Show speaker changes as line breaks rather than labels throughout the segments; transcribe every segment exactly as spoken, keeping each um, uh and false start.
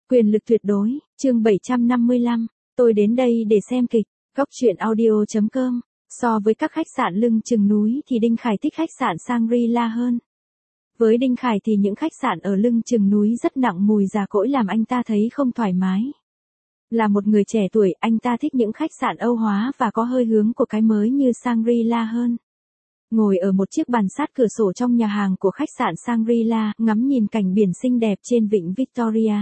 Quyền lực tuyệt đối, chương bảy trăm năm mươi lăm, tôi đến đây để xem kịch, góc truyện audio.com. So với các khách sạn lưng chừng núi thì Đinh Khải thích khách sạn Shangri-La hơn. Với Đinh Khải thì những khách sạn ở lưng chừng núi rất nặng mùi già cỗi làm anh ta thấy không thoải mái. Là một người trẻ tuổi, anh ta thích những khách sạn Âu hóa và có hơi hướng của cái mới như Shangri-La hơn. Ngồi ở một chiếc bàn sát cửa sổ trong nhà hàng của khách sạn Shangri-La, ngắm nhìn cảnh biển xinh đẹp trên vịnh Victoria.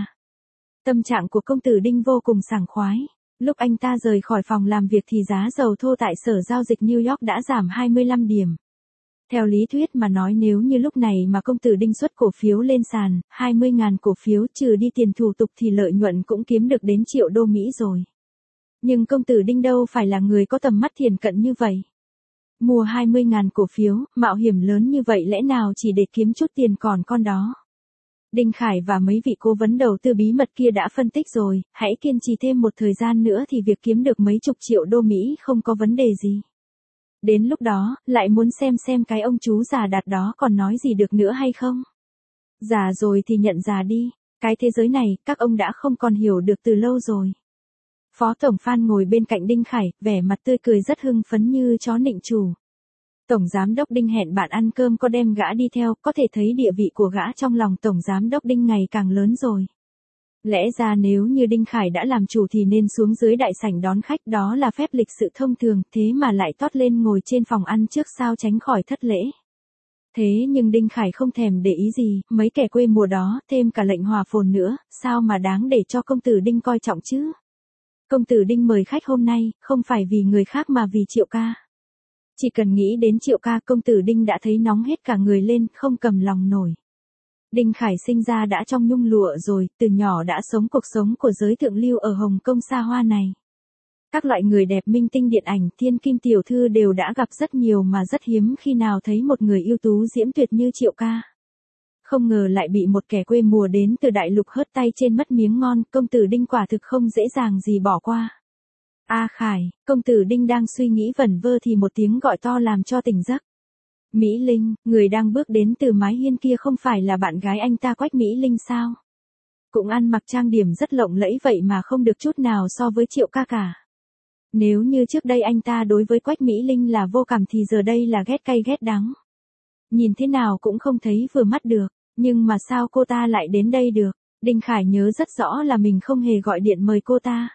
Tâm trạng của công tử Đinh vô cùng sảng khoái. Lúc anh ta rời khỏi phòng làm việc thì giá dầu thô tại sở giao dịch New York đã giảm hai mươi lăm điểm. Theo lý thuyết mà nói nếu như lúc này mà công tử Đinh xuất cổ phiếu lên sàn, hai mươi nghìn cổ phiếu trừ đi tiền thủ tục thì lợi nhuận cũng kiếm được đến triệu đô Mỹ rồi. Nhưng công tử Đinh đâu phải là người có tầm mắt thiển cận như vậy. Mua hai mươi nghìn cổ phiếu, mạo hiểm lớn như vậy lẽ nào chỉ để kiếm chút tiền còn con đó. Đinh Khải và mấy vị cố vấn đầu tư bí mật kia đã phân tích rồi, hãy kiên trì thêm một thời gian nữa thì việc kiếm được mấy chục triệu đô Mỹ không có vấn đề gì. Đến lúc đó, lại muốn xem xem cái ông chú già Đạt đó còn nói gì được nữa hay không. Già rồi thì nhận già đi, cái thế giới này các ông đã không còn hiểu được từ lâu rồi. Phó Tổng Phan ngồi bên cạnh Đinh Khải, vẻ mặt tươi cười rất hưng phấn như chó nịnh chủ. Tổng Giám đốc Đinh hẹn bạn ăn cơm có đem gã đi theo, có thể thấy địa vị của gã trong lòng Tổng Giám đốc Đinh ngày càng lớn rồi. Lẽ ra nếu như Đinh Khải đã làm chủ thì nên xuống dưới đại sảnh đón khách, đó là phép lịch sự thông thường, thế mà lại tót lên ngồi trên phòng ăn trước sao tránh khỏi thất lễ. Thế nhưng Đinh Khải không thèm để ý gì, mấy kẻ quê mùa đó, thêm cả lệnh hòa phồn nữa, sao mà đáng để cho công tử Đinh coi trọng chứ. Công tử Đinh mời khách hôm nay, không phải vì người khác mà vì Triệu ca. Chỉ cần nghĩ đến Triệu ca công tử Đinh đã thấy nóng hết cả người lên, không cầm lòng nổi. Đinh Khải sinh ra đã trong nhung lụa rồi, từ nhỏ đã sống cuộc sống của giới thượng lưu ở Hồng Kông xa hoa này. Các loại người đẹp minh tinh điện ảnh, thiên kim tiểu thư đều đã gặp rất nhiều mà rất hiếm khi nào thấy một người ưu tú diễm tuyệt như Triệu ca. Không ngờ lại bị một kẻ quê mùa đến từ đại lục hớt tay trên mất miếng ngon, công tử Đinh quả thực không dễ dàng gì bỏ qua. A Khải, công tử Đinh đang suy nghĩ vẩn vơ thì một tiếng gọi to làm cho tỉnh giấc. Mỹ Linh, người đang bước đến từ mái hiên kia không phải là bạn gái anh ta Quách Mỹ Linh sao? Cũng ăn mặc trang điểm rất lộng lẫy vậy mà không được chút nào so với Triệu ca cả. Nếu như trước đây anh ta đối với Quách Mỹ Linh là vô cảm thì giờ đây là ghét cay ghét đắng. Nhìn thế nào cũng không thấy vừa mắt được, nhưng mà sao cô ta lại đến đây được? Đinh Khải nhớ rất rõ là mình không hề gọi điện mời cô ta.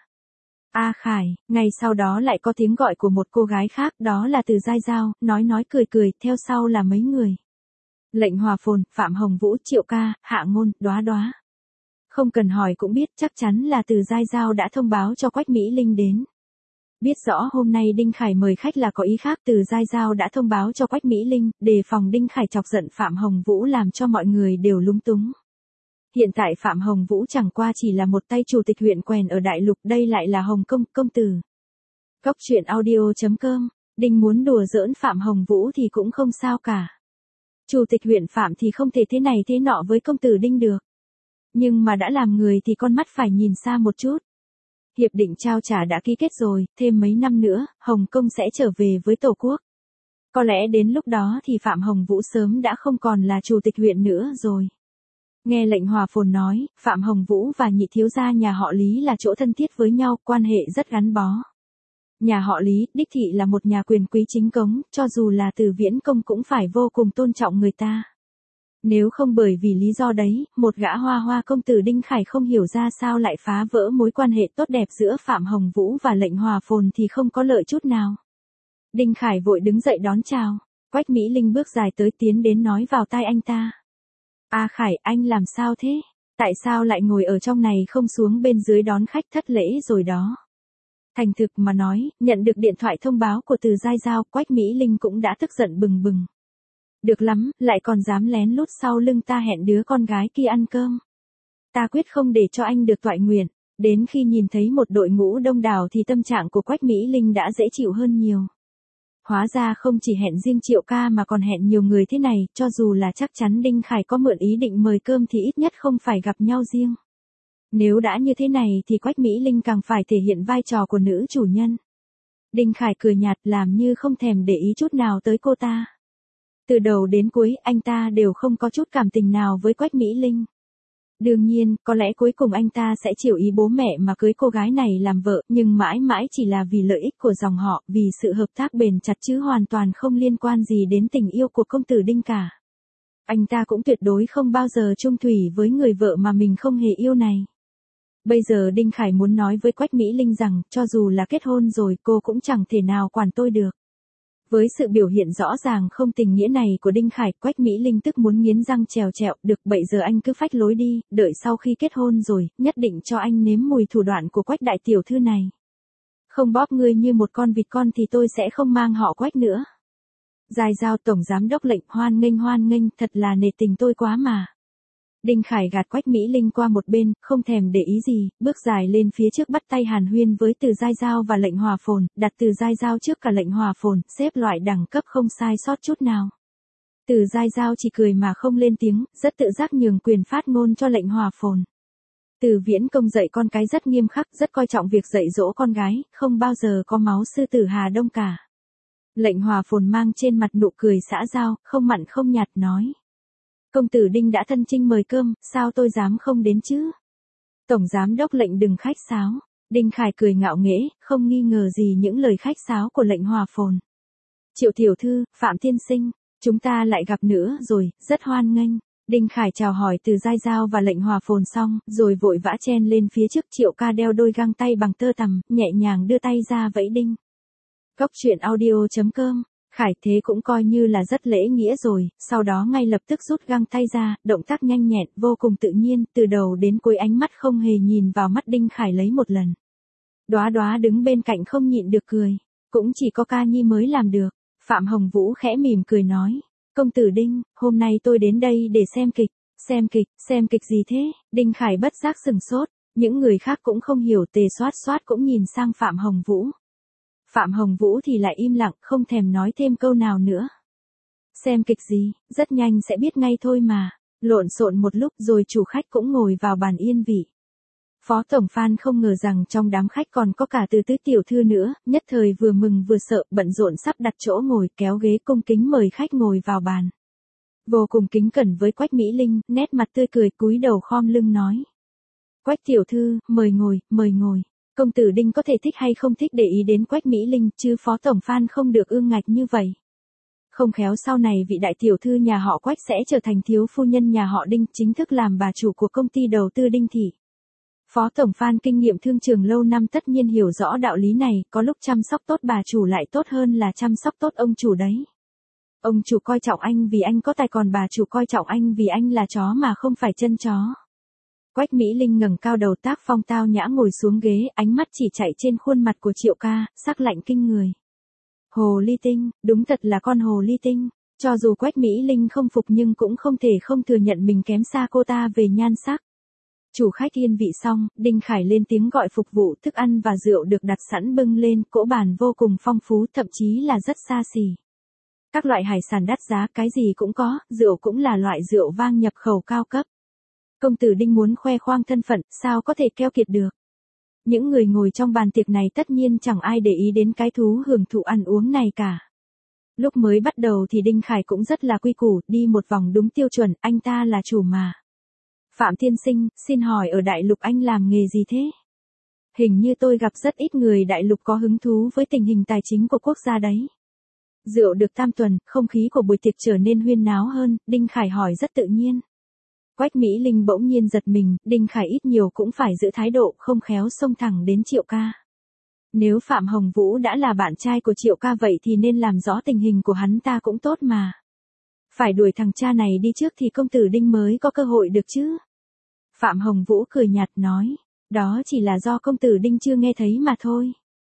A Khải, ngay sau đó lại có tiếng gọi của một cô gái khác, đó là Từ Giai Giao, nói nói cười cười, theo sau là mấy người. Lệnh Hòa Phồn, Phạm Hồng Vũ, Triệu ca, Hạ Ngôn, Đóa Đóa. Không cần hỏi cũng biết chắc chắn là Từ Giai Giao đã thông báo cho Quách Mỹ Linh đến. Biết rõ hôm nay Đinh Khải mời khách là có ý khác, Từ Giai Giao đã thông báo cho Quách Mỹ Linh, đề phòng Đinh Khải chọc giận Phạm Hồng Vũ làm cho mọi người đều lúng túng. Hiện tại Phạm Hồng Vũ chẳng qua chỉ là một tay chủ tịch huyện quèn ở đại lục, đây lại là Hồng Kông, công tử. Góc truyện audio.com, Đinh muốn đùa giỡn Phạm Hồng Vũ thì cũng không sao cả. Chủ tịch huyện Phạm thì không thể thế này thế nọ với công tử Đinh được. Nhưng mà đã làm người thì con mắt phải nhìn xa một chút. Hiệp định trao trả đã ký kết rồi, thêm mấy năm nữa, Hồng Kông sẽ trở về với Tổ quốc. Có lẽ đến lúc đó thì Phạm Hồng Vũ sớm đã không còn là chủ tịch huyện nữa rồi. Nghe lệnh Hòa Phồn nói, Phạm Hồng Vũ và nhị thiếu gia nhà họ Lý là chỗ thân thiết với nhau, quan hệ rất gắn bó. Nhà họ Lý, đích thị là một nhà quyền quý chính cống, cho dù là Từ Viễn Công cũng phải vô cùng tôn trọng người ta. Nếu không bởi vì lý do đấy, một gã hoa hoa công tử Đinh Khải không hiểu ra sao lại phá vỡ mối quan hệ tốt đẹp giữa Phạm Hồng Vũ và lệnh Hòa Phồn thì không có lợi chút nào. Đinh Khải vội đứng dậy đón chào, Quách Mỹ Linh bước dài tới tiến đến nói vào tai anh ta. A Khải, anh làm sao thế? Tại sao lại ngồi ở trong này không xuống bên dưới đón khách, thất lễ rồi đó? Thành thực mà nói, nhận được điện thoại thông báo của Từ Giai Giao, Quách Mỹ Linh cũng đã tức giận bừng bừng. Được lắm, lại còn dám lén lút sau lưng ta hẹn đứa con gái kia ăn cơm. Ta quyết không để cho anh được toại nguyện. Đến khi nhìn thấy một đội ngũ đông đảo thì tâm trạng của Quách Mỹ Linh đã dễ chịu hơn nhiều. Hóa ra không chỉ hẹn riêng Triệu ca mà còn hẹn nhiều người thế này, cho dù là chắc chắn Đinh Khải có mượn ý định mời cơm thì ít nhất không phải gặp nhau riêng. Nếu đã như thế này thì Quách Mỹ Linh càng phải thể hiện vai trò của nữ chủ nhân. Đinh Khải cười nhạt làm như không thèm để ý chút nào tới cô ta. Từ đầu đến cuối anh ta đều không có chút cảm tình nào với Quách Mỹ Linh. Đương nhiên, có lẽ cuối cùng anh ta sẽ chiều ý bố mẹ mà cưới cô gái này làm vợ, nhưng mãi mãi chỉ là vì lợi ích của dòng họ, vì sự hợp tác bền chặt chứ hoàn toàn không liên quan gì đến tình yêu của công tử Đinh cả. Anh ta cũng tuyệt đối không bao giờ chung thủy với người vợ mà mình không hề yêu này. Bây giờ Đinh Khải muốn nói với Quách Mỹ Linh rằng, cho dù là kết hôn rồi cô cũng chẳng thể nào quản tôi được. Với sự biểu hiện rõ ràng không tình nghĩa này của Đinh Khải, Quách Mỹ Linh tức muốn nghiến răng trèo trẹo, được bây giờ anh cứ phách lối đi, đợi sau khi kết hôn rồi, nhất định cho anh nếm mùi thủ đoạn của Quách đại tiểu thư này. Không bóp ngươi như một con vịt con thì tôi sẽ không mang họ Quách nữa. Giai Giao tổng giám đốc lệnh, hoan nghênh hoan nghênh, thật là nể tình tôi quá mà. Đinh Khải gạt Quách Mỹ Linh qua một bên, không thèm để ý gì, bước dài lên phía trước bắt tay hàn huyên với Từ Giai Giao và lệnh hòa phồn, đặt Từ Giai Giao trước cả lệnh hòa phồn, xếp loại đẳng cấp không sai sót chút nào. Từ Giai Giao chỉ cười mà không lên tiếng, rất tự giác nhường quyền phát ngôn cho lệnh hòa phồn. Từ Viễn Công dạy con cái rất nghiêm khắc, rất coi trọng việc dạy dỗ con gái, không bao giờ có máu sư tử Hà Đông cả. Lệnh hòa phồn mang trên mặt nụ cười xã giao, không mặn không nhạt nói. Công tử Đinh đã thân chinh mời cơm, sao tôi dám không đến chứ? Tổng giám đốc lệnh đừng khách sáo. Đinh Khải cười ngạo nghễ, không nghi ngờ gì những lời khách sáo của lệnh hòa phồn. Triệu tiểu thư, Phạm tiên sinh, chúng ta lại gặp nữa rồi, rất hoan nghênh. Đinh Khải chào hỏi Từ Giai Giao và lệnh hòa phồn xong, rồi vội vã chen lên phía trước. Triệu ca đeo đôi găng tay bằng tơ tằm, nhẹ nhàng đưa tay ra vẫy Đinh. Góc truyện audio chấm com. Khải thế cũng coi như là rất lễ nghĩa rồi, sau đó ngay lập tức rút găng tay ra, động tác nhanh nhẹn, vô cùng tự nhiên, từ đầu đến cuối ánh mắt không hề nhìn vào mắt Đinh Khải lấy một lần. Đóa Đóa đứng bên cạnh không nhịn được cười, cũng chỉ có ca nhi mới làm được. Phạm Hồng Vũ khẽ mỉm cười nói, công tử Đinh, hôm nay tôi đến đây để xem kịch. Xem kịch, xem kịch gì thế? Đinh Khải bất giác sừng sốt, những người khác cũng không hiểu, Tề Soát Soát cũng nhìn sang Phạm Hồng Vũ. Phạm Hồng Vũ thì lại im lặng, không thèm nói thêm câu nào nữa. Xem kịch gì, rất nhanh sẽ biết ngay thôi mà. Lộn xộn một lúc rồi chủ khách cũng ngồi vào bàn yên vị. Phó Tổng Phan không ngờ rằng trong đám khách còn có cả Từ Tứ tiểu thư nữa, nhất thời vừa mừng vừa sợ, bận rộn sắp đặt chỗ ngồi, kéo ghế cung kính mời khách ngồi vào bàn. Vô cùng kính cẩn với Quách Mỹ Linh, nét mặt tươi cười, cúi đầu khom lưng nói. Quách tiểu thư, mời ngồi, mời ngồi. Công tử Đinh có thể thích hay không thích để ý đến Quách Mỹ Linh, chứ Phó Tổng Phan không được ương ngạch như vậy. Không khéo sau này vị đại tiểu thư nhà họ Quách sẽ trở thành thiếu phu nhân nhà họ Đinh, chính thức làm bà chủ của công ty đầu tư Đinh Thị. Phó Tổng Phan kinh nghiệm thương trường lâu năm tất nhiên hiểu rõ đạo lý này, có lúc chăm sóc tốt bà chủ lại tốt hơn là chăm sóc tốt ông chủ đấy. Ông chủ coi trọng anh vì anh có tài, còn bà chủ coi trọng anh vì anh là chó mà không phải chân chó. Quách Mỹ Linh ngẩng cao đầu, tác phong tao nhã ngồi xuống ghế, ánh mắt chỉ chạy trên khuôn mặt của Triệu ca, sắc lạnh kinh người. Hồ ly tinh, đúng thật là con hồ ly tinh. Cho dù Quách Mỹ Linh không phục nhưng cũng không thể không thừa nhận mình kém xa cô ta về nhan sắc. Chủ khách yên vị xong, Đinh Khải lên tiếng gọi phục vụ, thức ăn và rượu được đặt sẵn bưng lên, cỗ bàn vô cùng phong phú, thậm chí là rất xa xỉ. Các loại hải sản đắt giá, cái gì cũng có, rượu cũng là loại rượu vang nhập khẩu cao cấp. Công tử Đinh muốn khoe khoang thân phận, sao có thể keo kiệt được. Những người ngồi trong bàn tiệc này tất nhiên chẳng ai để ý đến cái thú hưởng thụ ăn uống này cả. Lúc mới bắt đầu thì Đinh Khải cũng rất là quy củ, đi một vòng đúng tiêu chuẩn, anh ta là chủ mà. Phạm tiên sinh, xin hỏi ở Đại Lục anh làm nghề gì thế? Hình như tôi gặp rất ít người Đại Lục có hứng thú với tình hình tài chính của quốc gia đấy. Rượu được tam tuần, không khí của buổi tiệc trở nên huyên náo hơn, Đinh Khải hỏi rất tự nhiên. Quách Mỹ Linh bỗng nhiên giật mình, Đinh Khải ít nhiều cũng phải giữ thái độ, không khéo xông thẳng đến Triệu ca. Nếu Phạm Hồng Vũ đã là bạn trai của Triệu ca vậy thì nên làm rõ tình hình của hắn ta cũng tốt mà. Phải đuổi thằng cha này đi trước thì công tử Đinh mới có cơ hội được chứ. Phạm Hồng Vũ cười nhạt nói, đó chỉ là do công tử Đinh chưa nghe thấy mà thôi.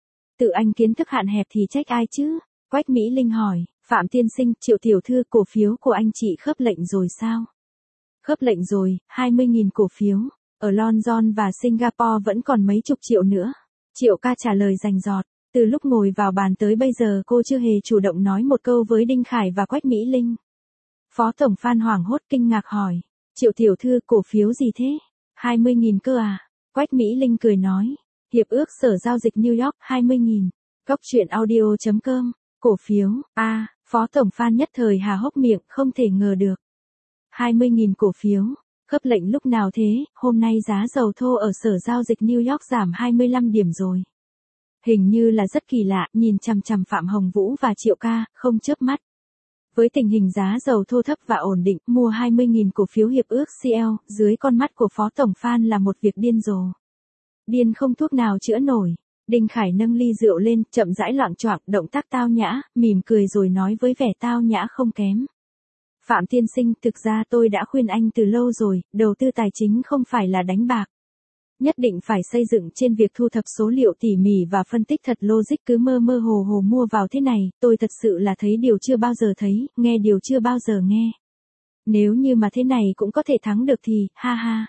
Tự anh kiến thức hạn hẹp thì trách ai chứ? Quách Mỹ Linh hỏi, Phạm tiên sinh, Triệu tiểu thư, cổ phiếu của anh chị khớp lệnh rồi sao? Khớp lệnh rồi, hai mươi nghìn cổ phiếu. Ở London và Singapore vẫn còn mấy chục triệu nữa. Triệu ca trả lời rành rọt. Từ lúc ngồi vào bàn tới bây giờ cô chưa hề chủ động nói một câu với Đinh Khải và Quách Mỹ Linh. Phó Tổng Phan hoảng hốt kinh ngạc hỏi. Triệu tiểu thư, cổ phiếu gì thế? hai mươi nghìn cơ à? Quách Mỹ Linh cười nói. Hiệp ước Sở Giao dịch New York, hai mươi nghìn. Góc truyện audio chấm com. Cổ phiếu, a à, Phó Tổng Phan nhất thời há hốc miệng, không thể ngờ được. hai mươi nghìn cổ phiếu. Khớp lệnh lúc nào thế, hôm nay giá dầu thô ở sở giao dịch New York giảm hai mươi lăm điểm rồi. Hình như là rất kỳ lạ, nhìn chằm chằm Phạm Hồng Vũ và Triệu Ca, không chớp mắt. Với tình hình giá dầu thô thấp và ổn định, mua hai mươi nghìn cổ phiếu hiệp ước xê lờ, dưới con mắt của Phó Tổng Phan là một việc điên rồ. Điên không thuốc nào chữa nổi. Đinh Khải nâng ly rượu lên, chậm rãi loạng choạng, động tác tao nhã, mỉm cười rồi nói với vẻ tao nhã không kém. Phạm tiên sinh, thực ra tôi đã khuyên anh từ lâu rồi, đầu tư tài chính không phải là đánh bạc. Nhất định phải xây dựng trên việc thu thập số liệu tỉ mỉ và phân tích thật logic, cứ mơ mơ hồ hồ mua vào thế này, tôi thật sự là thấy điều chưa bao giờ thấy, nghe điều chưa bao giờ nghe. Nếu như mà thế này cũng có thể thắng được thì, ha ha.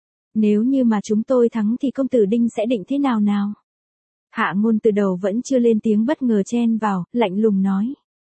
Nếu như mà chúng tôi thắng thì công tử Đinh sẽ định thế nào nào? Hạ Ngôn từ đầu vẫn chưa lên tiếng bất ngờ chen vào, lạnh lùng nói.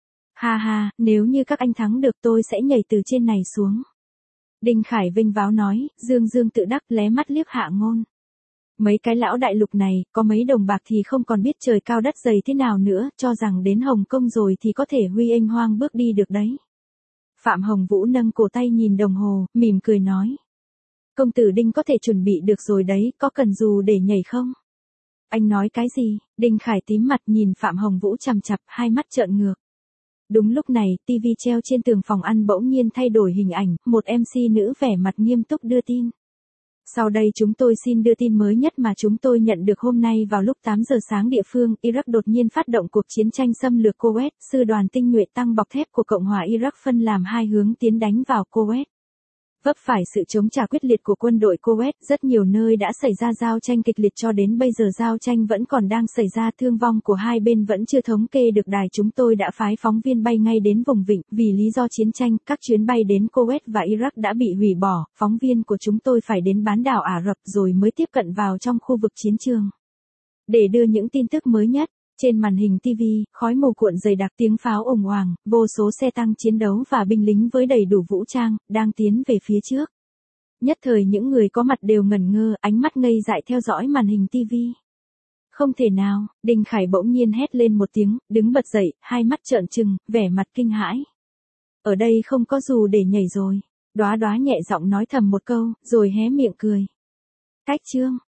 Ha ha, nếu như các anh thắng được tôi sẽ nhảy từ trên này xuống. Đinh Khải vinh váo nói, dương dương tự đắc lé mắt liếc Hạ Ngôn. Mấy cái lão đại lục này, có mấy đồng bạc thì không còn biết trời cao đất dày thế nào nữa, cho rằng đến Hồng Kông rồi thì có thể huy anh hoang bước đi được đấy. Phạm Hồng Vũ nâng cổ tay nhìn đồng hồ, mỉm cười nói. Công tử Đinh có thể chuẩn bị được rồi đấy, có cần dù để nhảy không? Anh nói cái gì? Đinh Khải tím mặt nhìn Phạm Hồng Vũ chằm chằm, hai mắt trợn ngược. Đúng lúc này, tivi treo trên tường phòng ăn bỗng nhiên thay đổi hình ảnh, một em xê nữ vẻ mặt nghiêm túc đưa tin. Sau đây chúng tôi xin đưa tin mới nhất mà chúng tôi nhận được hôm nay vào lúc tám giờ sáng địa phương, Iraq đột nhiên phát động cuộc chiến tranh xâm lược Kuwait, sư đoàn tinh nhuệ tăng bọc thép của Cộng hòa Iraq phân làm hai hướng tiến đánh vào Kuwait. Vấp phải sự chống trả quyết liệt của quân đội Kuwait, rất nhiều nơi đã xảy ra giao tranh kịch liệt, cho đến bây giờ giao tranh vẫn còn đang xảy ra, thương vong của hai bên vẫn chưa thống kê được. Đài chúng tôi đã phái phóng viên bay ngay đến vùng vịnh, vì lý do chiến tranh, các chuyến bay đến Kuwait và Iraq đã bị hủy bỏ, phóng viên của chúng tôi phải đến bán đảo Ả Rập rồi mới tiếp cận vào trong khu vực chiến trường. Để đưa những tin tức mới nhất. Trên màn hình ti vi, khói mù cuộn dày đặc, tiếng pháo ồm oàng, vô số xe tăng chiến đấu và binh lính với đầy đủ vũ trang, đang tiến về phía trước. Nhất thời những người có mặt đều ngẩn ngơ, ánh mắt ngây dại theo dõi màn hình ti vi. Không thể nào, Đinh Khải bỗng nhiên hét lên một tiếng, đứng bật dậy, hai mắt trợn trừng, vẻ mặt kinh hãi. Ở đây không có dù để nhảy rồi. Đóa Đóa nhẹ giọng nói thầm một câu, rồi hé miệng cười. Cách chương.